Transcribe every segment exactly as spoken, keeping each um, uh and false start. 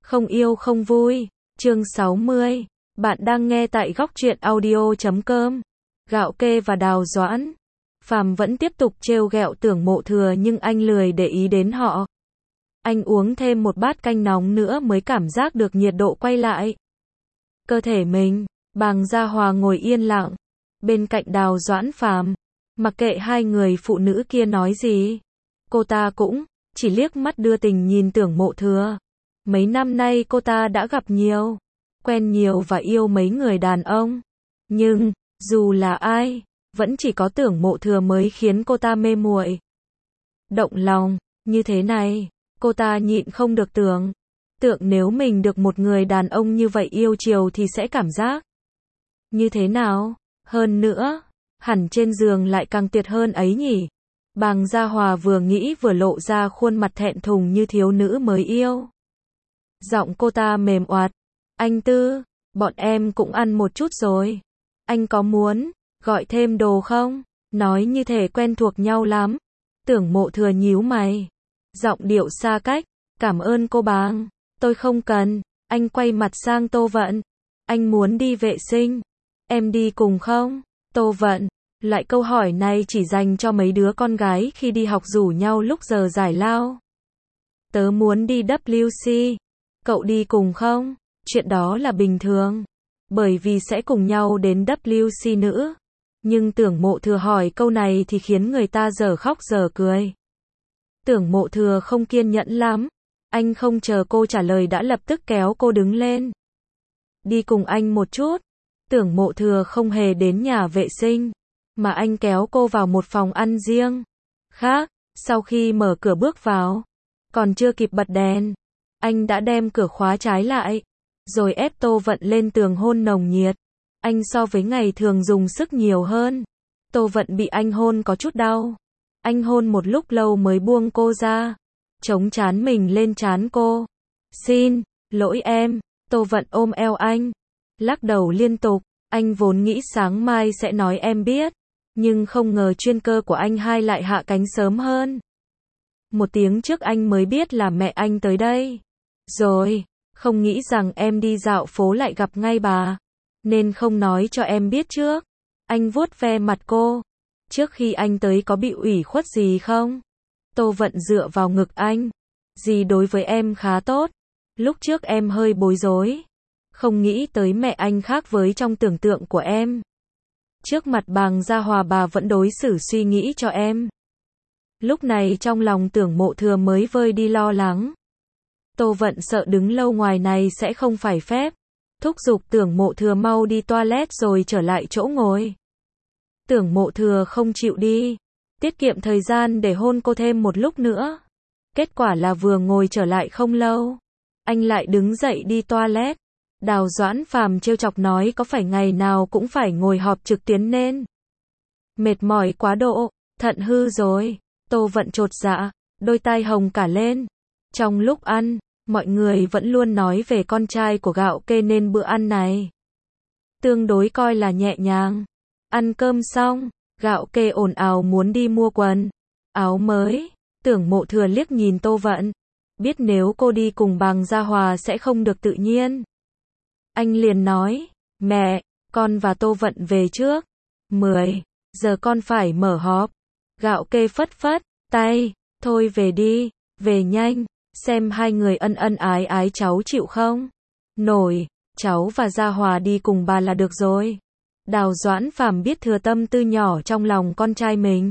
Không yêu không vui. Chương sáu mươi. Bạn đang nghe tại góc truyện audio chấm com. Gạo Kê và Đào Doãn. Phàm vẫn tiếp tục trêu ghẹo Tưởng Mộ Thừa nhưng anh lười để ý đến họ. Anh uống thêm một bát canh nóng nữa mới cảm giác được nhiệt độ quay lại. Cơ thể mình. Bàng Gia Hòa ngồi yên lặng. Bên cạnh Đào Doãn Phàm. Mặc kệ hai người phụ nữ kia nói gì. Cô ta cũng chỉ liếc mắt đưa tình nhìn Tưởng Mộ Thừa. Mấy năm nay cô ta đã gặp nhiều, quen nhiều và yêu mấy người đàn ông. Nhưng, dù là ai, vẫn chỉ có Tưởng Mộ Thừa mới khiến cô ta mê muội. Động lòng, như thế này, cô ta nhịn không được tưởng. Tượng nếu mình được một người đàn ông như vậy yêu chiều thì sẽ cảm giác như thế nào? Hơn nữa, hẳn trên giường lại càng tuyệt hơn ấy nhỉ? Bàng Gia Hòa vừa nghĩ vừa lộ ra khuôn mặt thẹn thùng như thiếu nữ mới yêu. Giọng cô ta mềm oặt. Anh Tư, bọn em cũng ăn một chút rồi. Anh có muốn gọi thêm đồ không? Nói như thể quen thuộc nhau lắm. Tưởng Mộ Thừa nhíu mày. Giọng điệu xa cách. Cảm ơn cô Bàng. Tôi không cần. Anh quay mặt sang Tô Vận. Anh muốn đi vệ sinh. Em đi cùng không? Tô Vận. Lại câu hỏi này chỉ dành cho mấy đứa con gái khi đi học rủ nhau lúc giờ giải lao. Tớ muốn đi W C. Cậu đi cùng không? Chuyện đó là bình thường. Bởi vì sẽ cùng nhau đến W C nữa. Nhưng Tưởng Mộ Thừa hỏi câu này thì khiến người ta dở khóc dở cười. Tưởng Mộ Thừa không kiên nhẫn lắm. Anh không chờ cô trả lời đã lập tức kéo cô đứng lên. Đi cùng anh một chút. Tưởng Mộ Thừa không hề đến nhà vệ sinh. Mà anh kéo cô vào một phòng ăn riêng. Khác, sau khi mở cửa bước vào. Còn chưa kịp bật đèn. Anh đã đem cửa khóa trái lại. Rồi ép Tô Vận lên tường hôn nồng nhiệt. Anh so với ngày thường dùng sức nhiều hơn. Tô Vận bị anh hôn có chút đau. Anh hôn một lúc lâu mới buông cô ra. Chống trán mình lên trán cô. Xin, lỗi em. Tô Vận ôm eo anh. Lắc đầu liên tục. Anh vốn nghĩ sáng mai sẽ nói em biết. Nhưng không ngờ chuyên cơ của anh hai lại hạ cánh sớm hơn. Một tiếng trước anh mới biết là mẹ anh tới đây. Rồi, không nghĩ rằng em đi dạo phố lại gặp ngay bà. Nên không nói cho em biết trước. Anh vuốt ve mặt cô. Trước khi anh tới có bị ủy khuất gì không? Tô Vận dựa vào ngực anh. Dì đối với em khá tốt. Lúc trước em hơi bối rối. Không nghĩ tới mẹ anh khác với trong tưởng tượng của em. Trước mặt Bàng Gia Hòa bà vẫn đối xử suy nghĩ cho em. Lúc này trong lòng Tưởng Mộ Thừa mới vơi đi lo lắng. Tô Vận sợ đứng lâu ngoài này sẽ không phải phép. Thúc giục Tưởng Mộ Thừa mau đi toilet rồi trở lại chỗ ngồi. Tưởng Mộ Thừa không chịu đi. Tiết kiệm thời gian để hôn cô thêm một lúc nữa. Kết quả là vừa ngồi trở lại không lâu. Anh lại đứng dậy đi toilet. Đào Doãn Phàm trêu chọc nói có phải ngày nào cũng phải ngồi họp trực tuyến nên mệt mỏi quá độ, thận hư rồi. Tô Vận chột dạ, đôi tai hồng cả lên. Trong lúc ăn, mọi người vẫn luôn nói về con trai của Gạo Kê nên bữa ăn này tương đối coi là nhẹ nhàng. Ăn cơm xong, Gạo Kê ồn ào muốn đi mua quần áo mới. Tưởng Mộ Thừa liếc nhìn Tô Vận, biết nếu cô đi cùng Bàng Gia Hòa sẽ không được tự nhiên. Anh liền nói, mẹ, con và Tô Vận về trước. mười giờ con phải mở họp. Gạo Kê phất phất tay, thôi về đi, về nhanh, xem hai người ân ân ái ái cháu chịu không? Nổi, cháu và Gia Hòa đi cùng bà là được rồi. Đào Doãn Phàm biết thừa tâm tư nhỏ trong lòng con trai mình.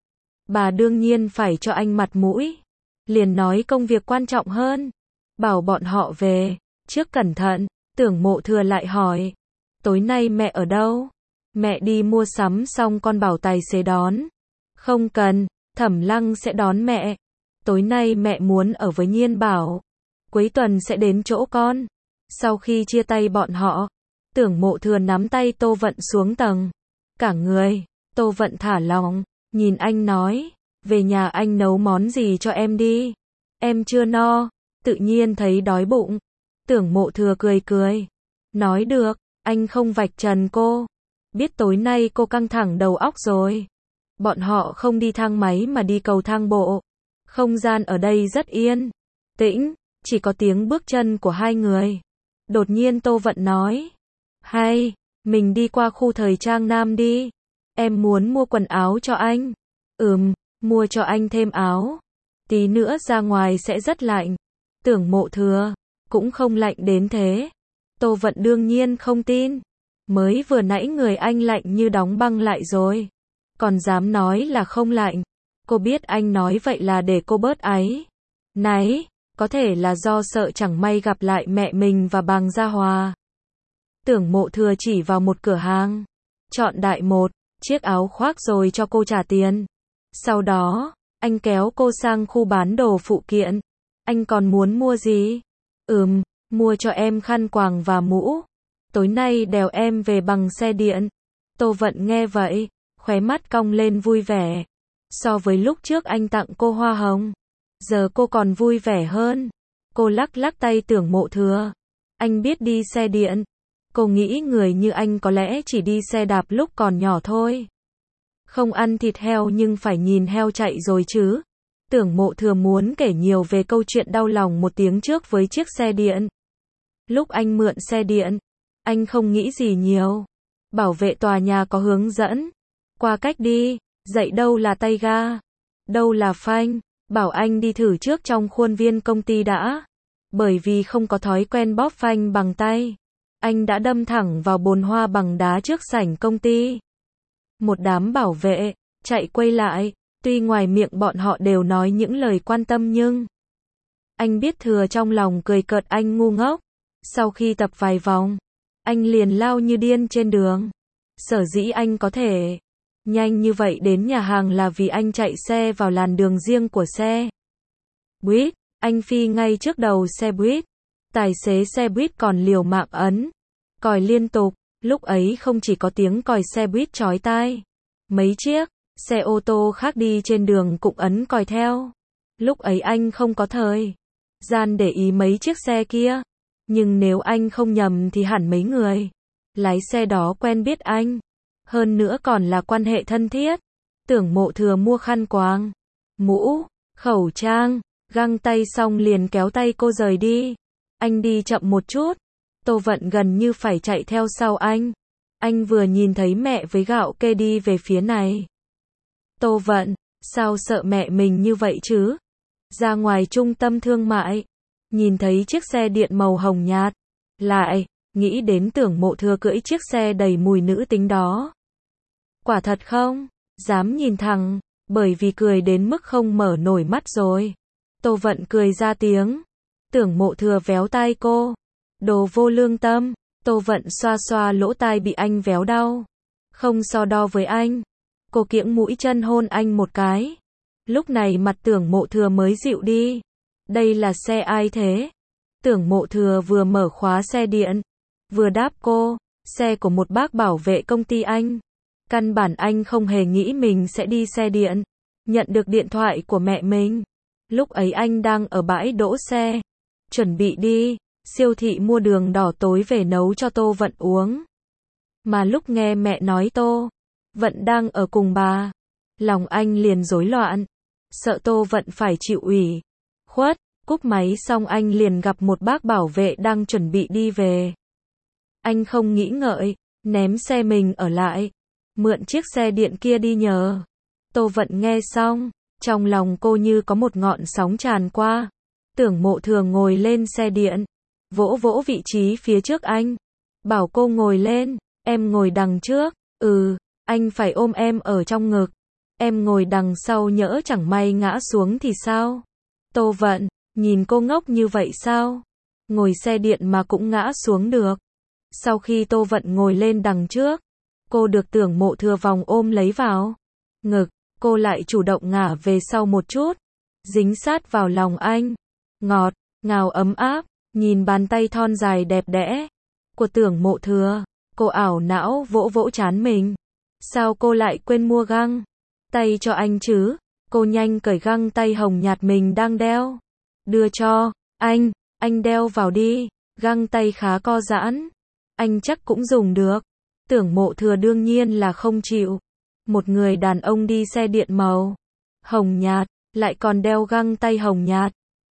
Bà đương nhiên phải cho anh mặt mũi. Liền nói công việc quan trọng hơn. Bảo bọn họ về, trước cẩn thận. Tưởng Mộ Thừa lại hỏi. Tối nay mẹ ở đâu? Mẹ đi mua sắm xong con bảo tài xế đón. Không cần, Thẩm Lăng sẽ đón mẹ. Tối nay mẹ muốn ở với Nhiên Bảo. Cuối tuần sẽ đến chỗ con. Sau khi chia tay bọn họ, Tưởng Mộ Thừa nắm tay Tô Vận xuống tầng. Cả người, Tô Vận thả lỏng, nhìn anh nói. Về nhà anh nấu món gì cho em đi. Em chưa no, tự nhiên thấy đói bụng. Tưởng Mộ Thừa cười cười. Nói được, anh không vạch trần cô. Biết tối nay cô căng thẳng đầu óc rồi. Bọn họ không đi thang máy mà đi cầu thang bộ. Không gian ở đây rất yên tĩnh, chỉ có tiếng bước chân của hai người. Đột nhiên Tô Vận nói, hay, mình đi qua khu thời trang nam đi. Em muốn mua quần áo cho anh. Ừm, mua cho anh thêm áo. Tí nữa ra ngoài sẽ rất lạnh. Tưởng Mộ Thừa, cũng không lạnh đến thế. Tô Vận đương nhiên không tin. Mới vừa nãy người anh lạnh như đóng băng lại rồi. Còn dám nói là không lạnh. Cô biết anh nói vậy là để cô bớt áy náy. Có thể là do sợ chẳng may gặp lại mẹ mình và Bàng Gia Hòa. Tưởng Mộ Thừa chỉ vào một cửa hàng. Chọn đại một chiếc áo khoác rồi cho cô trả tiền. Sau đó, anh kéo cô sang khu bán đồ phụ kiện. Anh còn muốn mua gì? Ừm, mua cho em khăn quàng và mũ. Tối nay đèo em về bằng xe điện. Tô Vận nghe vậy, khóe mắt cong lên vui vẻ. So với lúc trước anh tặng cô hoa hồng, giờ cô còn vui vẻ hơn. Cô lắc lắc tay Tưởng Mộ Thừa. Anh biết đi xe điện. Cô nghĩ người như anh có lẽ chỉ đi xe đạp lúc còn nhỏ thôi. Không ăn thịt heo nhưng phải nhìn heo chạy rồi chứ. Tưởng Mộ Thừa muốn kể nhiều về câu chuyện đau lòng một tiếng trước với chiếc xe điện. Lúc anh mượn xe điện, anh không nghĩ gì nhiều. Bảo vệ tòa nhà có hướng dẫn. Qua cách đi, dạy đâu là tay ga, đâu là phanh. Bảo anh đi thử trước trong khuôn viên công ty đã. Bởi vì không có thói quen bóp phanh bằng tay, anh đã đâm thẳng vào bồn hoa bằng đá trước sảnh công ty. Một đám bảo vệ chạy quay lại, tuy ngoài miệng bọn họ đều nói những lời quan tâm nhưng anh biết Thừa trong lòng cười cợt anh ngu ngốc. Sau khi tập vài vòng, anh liền lao như điên trên đường. Sở dĩ anh có thể nhanh như vậy đến nhà hàng là vì anh chạy xe vào làn đường riêng của xe buýt. Anh phi ngay trước đầu xe buýt. Tài xế xe buýt còn liều mạng ấn còi liên tục. Lúc ấy không chỉ có tiếng còi xe buýt chói tai, mấy chiếc xe ô tô khác đi trên đường cũng ấn còi theo. Lúc ấy anh không có thời gian để ý mấy chiếc xe kia, nhưng nếu anh không nhầm thì hẳn mấy người lái xe đó quen biết anh, hơn nữa còn là quan hệ thân thiết. Tưởng Mộ Thừa mua khăn quàng, mũ, khẩu trang, găng tay xong liền kéo tay cô rời đi. Anh đi chậm một chút. Tô Vận gần như phải chạy theo sau anh. Anh vừa nhìn thấy mẹ với Gạo Kê đi về phía này. Tô Vận, sao sợ mẹ mình như vậy chứ? Ra ngoài trung tâm thương mại, nhìn thấy chiếc xe điện màu hồng nhạt, lại nghĩ đến Tưởng Mộ Thừa cưỡi chiếc xe đầy mùi nữ tính đó. Quả thật không dám nhìn thẳng, bởi vì cười đến mức không mở nổi mắt rồi. Tô Vận cười ra tiếng. Tưởng Mộ Thừa véo tai cô. Đồ vô lương tâm. Tô Vận xoa xoa lỗ tai bị anh véo đau. Không so đo với anh. Cô kiễng mũi chân hôn anh một cái. Lúc này mặt Tưởng Mộ Thừa mới dịu đi. Đây là xe ai thế? Tưởng Mộ Thừa vừa mở khóa xe điện, vừa đáp cô. Xe của một bác bảo vệ công ty anh. Căn bản anh không hề nghĩ mình sẽ đi xe điện. Nhận được điện thoại của mẹ mình. Lúc ấy anh đang ở bãi đỗ xe, chuẩn bị đi siêu thị mua đường đỏ tối về nấu cho Tô Vận uống. Mà lúc nghe mẹ nói Tô Vận đang ở cùng bà, lòng anh liền rối loạn, sợ Tô Vận phải chịu ủy khuất. Cúp máy xong anh liền gặp một bác bảo vệ đang chuẩn bị đi về. Anh không nghĩ ngợi, ném xe mình ở lại, mượn chiếc xe điện kia đi nhờ. Tô Vận nghe xong, trong lòng cô như có một ngọn sóng tràn qua. Tưởng Mộ Thừa ngồi lên xe điện, vỗ vỗ vị trí phía trước anh, bảo cô ngồi lên. Em ngồi đằng trước. Ừ, anh phải ôm em ở trong ngực. Em ngồi đằng sau nhỡ chẳng may ngã xuống thì sao? Tô Vận, nhìn cô ngốc như vậy sao? Ngồi xe điện mà cũng ngã xuống được. Sau khi Tô Vận ngồi lên đằng trước, cô được Tưởng Mộ Thừa vòng ôm lấy vào ngực. Cô lại chủ động ngả về sau một chút, dính sát vào lòng anh. Ngọt ngào ấm áp, nhìn bàn tay thon dài đẹp đẽ của Tưởng Mộ Thừa, cô ảo não vỗ vỗ trán mình. Sao cô lại quên mua găng tay cho anh chứ? Cô nhanh cởi găng tay hồng nhạt mình đang đeo, đưa cho anh. Anh đeo vào đi, găng tay khá co giãn, anh chắc cũng dùng được. Tưởng Mộ Thừa đương nhiên là không chịu. Một người đàn ông đi xe điện màu hồng nhạt, lại còn đeo găng tay hồng nhạt,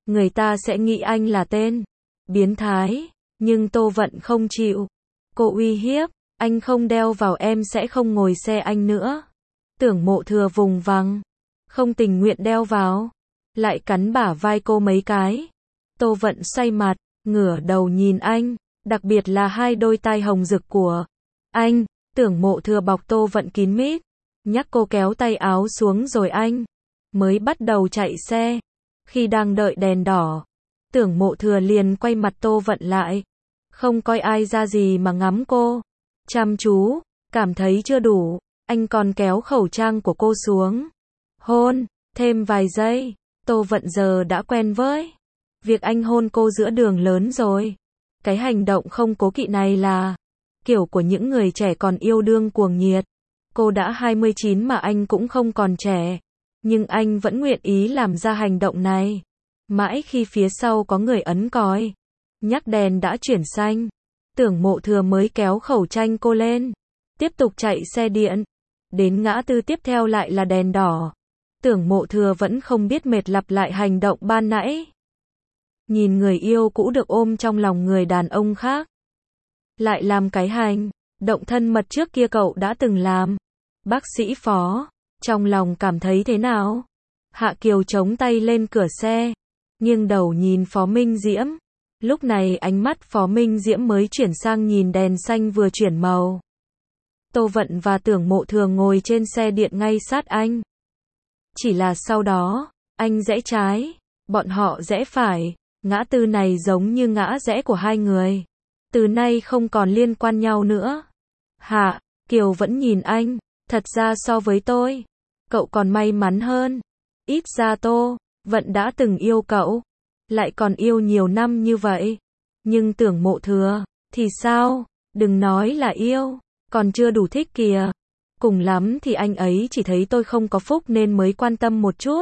người ta sẽ nghĩ anh là tên biến thái, nhưng Tô Vận không chịu. Cô uy hiếp, anh không đeo vào em sẽ không ngồi xe anh nữa. Tưởng Mộ Thừa vùng vằng, không tình nguyện đeo vào, lại cắn bả vai cô mấy cái. Tô Vận xoay mặt, ngửa đầu nhìn anh, đặc biệt là hai đôi tai hồng rực của anh. Tưởng Mộ Thừa bọc Tô Vận kín mít, nhắc cô kéo tay áo xuống rồi anh mới bắt đầu chạy xe. Khi đang đợi đèn đỏ, Tưởng Mộ Thừa liền quay mặt Tô Vận lại, không coi ai ra gì mà ngắm cô chăm chú, cảm thấy chưa đủ, anh còn kéo khẩu trang của cô xuống, hôn thêm vài giây. Tô Vận giờ đã quen với việc anh hôn cô giữa đường lớn rồi. Cái hành động không cố kỵ này là kiểu của những người trẻ còn yêu đương cuồng nhiệt. Cô đã hai mươi chín mà anh cũng không còn trẻ, nhưng anh vẫn nguyện ý làm ra hành động này. Mãi khi phía sau có người ấn còi, nhắc đèn đã chuyển xanh, Tưởng Mộ Thừa mới kéo khẩu trang cô lên, tiếp tục chạy xe điện. Đến ngã tư tiếp theo lại là đèn đỏ. Tưởng Mộ Thừa vẫn không biết mệt lặp lại hành động ban nãy. Nhìn người yêu cũ được ôm trong lòng người đàn ông khác, lại làm cái hành động thân mật trước kia cậu đã từng làm. Bác sĩ Phó, trong lòng cảm thấy thế nào? Hạ Kiều chống tay lên cửa xe, nghiêng đầu nhìn Phó Minh Diễm. Lúc này ánh mắt Phó Minh Diễm mới chuyển sang nhìn đèn xanh vừa chuyển màu. Tô Vận và Tưởng Mộ Thừa ngồi trên xe điện ngay sát anh. Chỉ là sau đó, anh rẽ trái, bọn họ rẽ phải. Ngã tư này giống như ngã rẽ của hai người, từ nay không còn liên quan nhau nữa. Hạ Kiều vẫn nhìn anh, thật ra so với tôi, cậu còn may mắn hơn. Ít ra Tô Vận đã từng yêu cậu, lại còn yêu nhiều năm như vậy. Nhưng Tưởng Mộ Thừa thì sao? Đừng nói là yêu, còn chưa đủ thích kìa. Cùng lắm thì anh ấy chỉ thấy tôi không có phúc nên mới quan tâm một chút,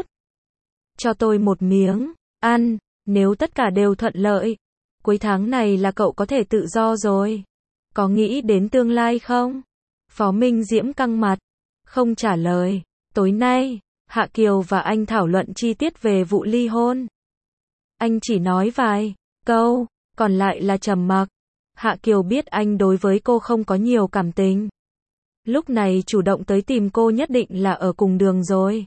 cho tôi một miếng ăn. Nếu tất cả đều thuận lợi, cuối tháng này là cậu có thể tự do rồi. Có nghĩ đến tương lai không? Phó Minh Diễm căng mặt, không trả lời. Tối nay, Hạ Kiều và anh thảo luận chi tiết về vụ ly hôn. Anh chỉ nói vài câu, còn lại là trầm mặc. Hạ Kiều biết anh đối với cô không có nhiều cảm tình. Lúc này chủ động tới tìm cô nhất định là ở cùng đường rồi.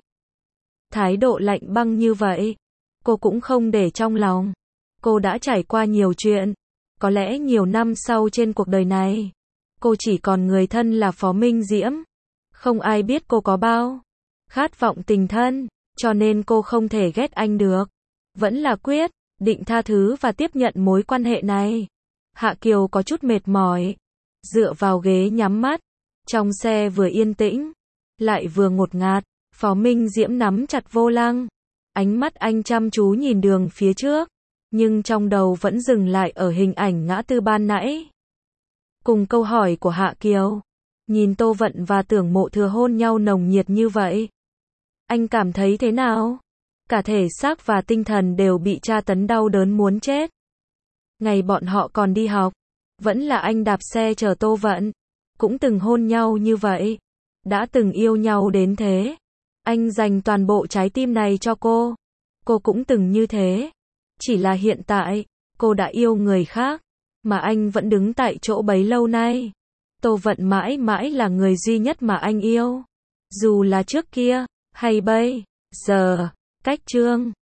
Thái độ lạnh băng như vậy, cô cũng không để trong lòng. Cô đã trải qua nhiều chuyện. Có lẽ nhiều năm sau trên cuộc đời này, cô chỉ còn người thân là Phó Minh Diễm. Không ai biết cô có bao khát vọng tình thân, cho nên cô không thể ghét anh được. Vẫn là quyết định tha thứ và tiếp nhận mối quan hệ này. Hạ Kiều có chút mệt mỏi, dựa vào ghế nhắm mắt. Trong xe vừa yên tĩnh, lại vừa ngột ngạt. Phó Minh Diễm nắm chặt vô lăng. Ánh mắt anh chăm chú nhìn đường phía trước, nhưng trong đầu vẫn dừng lại ở hình ảnh ngã tư ban nãy. Cùng câu hỏi của Hạ Kiều, nhìn Tô Vận và Tưởng Mộ Thừa hôn nhau nồng nhiệt như vậy, anh cảm thấy thế nào? Cả thể xác và tinh thần đều bị tra tấn đau đớn muốn chết. Ngày bọn họ còn đi học, vẫn là anh đạp xe chở Tô Vận, cũng từng hôn nhau như vậy, đã từng yêu nhau đến thế. Anh dành toàn bộ trái tim này cho cô. Cô cũng từng như thế. Chỉ là hiện tại, cô đã yêu người khác, mà anh vẫn đứng tại chỗ bấy lâu nay. Tô Vận mãi mãi là người duy nhất mà anh yêu. Dù là trước kia, hay bây giờ. Cách chương